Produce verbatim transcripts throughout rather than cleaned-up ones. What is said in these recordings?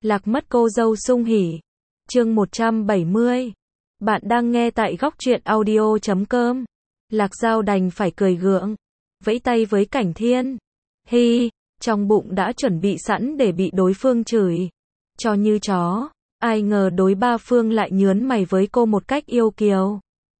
Lạc mất cô dâu sung hỉ. Chương một trăm bảy mươi. Bạn đang nghe tại góc truyện audio chấm com. Lạc Dao đành phải cười gượng, vẫy tay với Cảnh Thiên. Hi, trong bụng đã chuẩn bị sẵn để bị đối phương chửi cho như chó. Ai ngờ đối ba phương lại nhớn mày với cô một cách yêu kiều.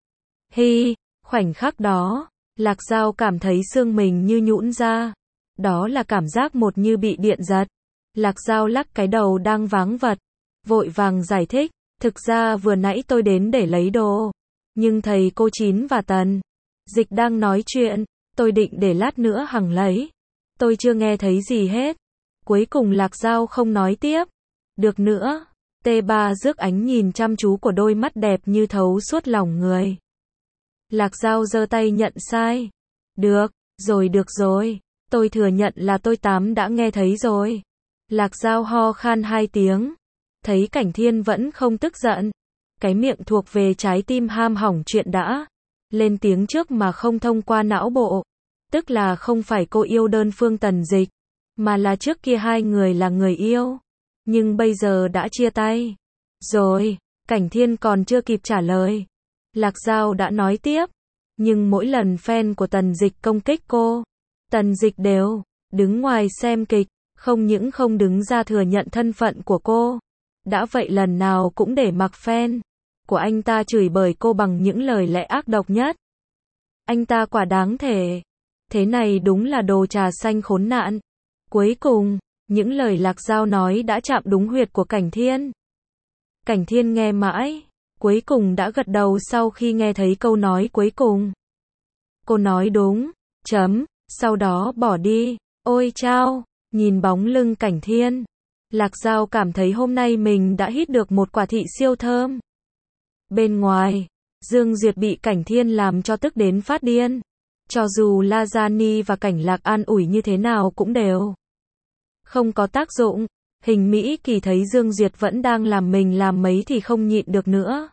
Hi, khoảnh khắc đó, Lạc Dao cảm thấy xương mình như nhũn ra. Đó là cảm giác một như bị điện giật. Lạc Dao lắc cái đầu đang váng vật, vội vàng giải thích, thực ra vừa nãy tôi đến để lấy đồ, nhưng thầy cô Chín và Tần Dịch đang nói chuyện, tôi định để lát nữa Hằng lấy. Tôi chưa nghe thấy gì hết. Cuối cùng Lạc Dao không nói tiếp được nữa. T ba rước ánh nhìn chăm chú của đôi mắt đẹp như thấu suốt lòng người. Lạc Dao giơ tay nhận sai. Được, rồi được rồi. Tôi thừa nhận là tôi tám đã nghe thấy rồi. Lạc Dao ho khan hai tiếng. Thấy Cảnh Thiên vẫn không tức giận. Cái miệng thuộc về trái tim ham hỏng chuyện đã lên tiếng trước mà không thông qua não bộ. Tức là không phải cô yêu đơn phương Tần Dịch, mà là trước kia hai người là người yêu. Nhưng bây giờ đã chia tay. Rồi, Cảnh Thiên còn chưa kịp trả lời. Lạc Dao đã nói tiếp. Nhưng mỗi lần fan của Tần Dịch công kích cô, Tần Dịch đều đứng ngoài xem kịch, không những không đứng ra thừa nhận thân phận của cô. Đã vậy lần nào cũng để mặc fan của anh ta chửi bới cô bằng những lời lẽ ác độc nhất. Anh ta quả đáng thể. Thế này đúng là đồ trà xanh khốn nạn. Cuối cùng, những lời Lạc Dao nói đã chạm đúng huyệt của Cảnh Thiên. Cảnh Thiên nghe mãi, cuối cùng đã gật đầu sau khi nghe thấy câu nói cuối cùng. Cô nói đúng, chấm, sau đó bỏ đi. Ôi chao, nhìn bóng lưng Cảnh Thiên, Lạc Dao cảm thấy hôm nay mình đã hít được một quả thị siêu thơm. Bên ngoài, Dương Duyệt bị Cảnh Thiên làm cho tức đến phát điên. Cho dù La Gia Ni và Cảnh Lạc an ủi như thế nào cũng đều không có tác dụng. Hình Mỹ Kỳ thấy Dương Duyệt vẫn đang làm mình làm mấy thì không nhịn được nữa.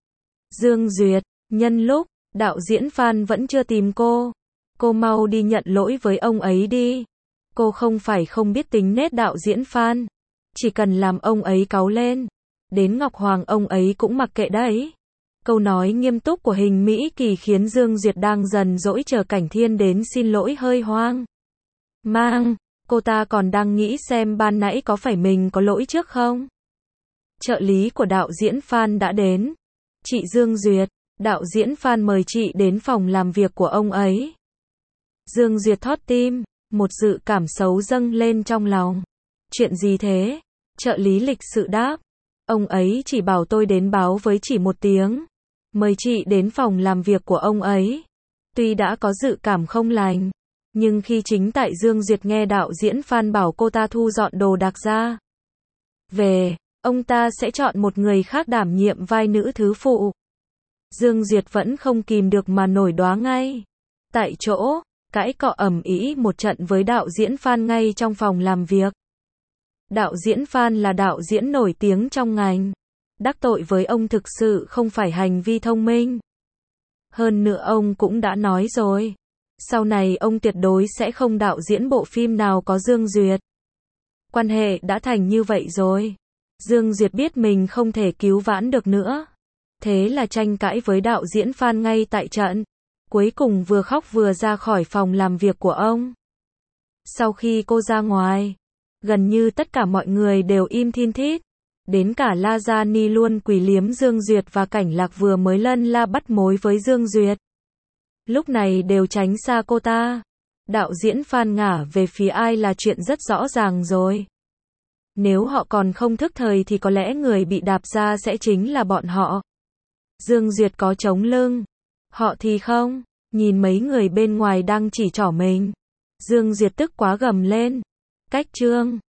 Dương Duyệt, nhân lúc đạo diễn Phan vẫn chưa tìm cô, cô mau đi nhận lỗi với ông ấy đi. Cô không phải không biết tính nết đạo diễn Phan, chỉ cần làm ông ấy cáu lên, đến Ngọc Hoàng ông ấy cũng mặc kệ đấy. Câu nói nghiêm túc của Hình Mỹ Kỳ khiến Dương Duyệt đang dần dỗi chờ Cảnh Thiên đến xin lỗi hơi hoang mang. Cô ta còn đang nghĩ xem ban nãy có phải mình có lỗi trước không. Trợ lý của đạo diễn Phan đã đến. Chị Dương Duyệt, đạo diễn Phan mời chị đến phòng làm việc của ông ấy. Dương Duyệt thót tim, một dự cảm xấu dâng lên trong lòng. Chuyện gì thế? Trợ lý lịch sự đáp. Ông ấy chỉ bảo tôi đến báo với chỉ một tiếng, mời chị đến phòng làm việc của ông ấy. Tuy đã có dự cảm không lành, nhưng khi chính tại Dương Duyệt nghe đạo diễn Phan bảo cô ta thu dọn đồ đạc ra về, ông ta sẽ chọn một người khác đảm nhiệm vai nữ thứ phụ. Dương Duyệt vẫn không kìm được mà nổi đoá ngay. Tại chỗ, cãi cọ ầm ĩ một trận với đạo diễn Phan ngay trong phòng làm việc. Đạo diễn Phan là đạo diễn nổi tiếng trong ngành. Đắc tội với ông thực sự không phải hành vi thông minh. Hơn nữa ông cũng đã nói rồi, sau này ông tuyệt đối sẽ không đạo diễn bộ phim nào có Dương Duyệt. Quan hệ đã thành như vậy rồi. Dương Duyệt biết mình không thể cứu vãn được nữa. Thế là tranh cãi với đạo diễn Phan ngay tại trận. Cuối cùng vừa khóc vừa ra khỏi phòng làm việc của ông. Sau khi cô ra ngoài, gần như tất cả mọi người đều im thin thít. Đến cả La Gia Ni luôn quỳ liếm Dương Duyệt và Cảnh Lạc vừa mới lân la bắt mối với Dương Duyệt. Lúc này đều tránh xa cô ta. Đạo diễn Phan ngả về phía ai là chuyện rất rõ ràng rồi. Nếu họ còn không thức thời thì có lẽ người bị đạp ra sẽ chính là bọn họ. Dương Duyệt có chống lưng, họ thì không. Nhìn mấy người bên ngoài đang chỉ trỏ mình, Dương Duyệt tức quá gầm lên. Cách trương.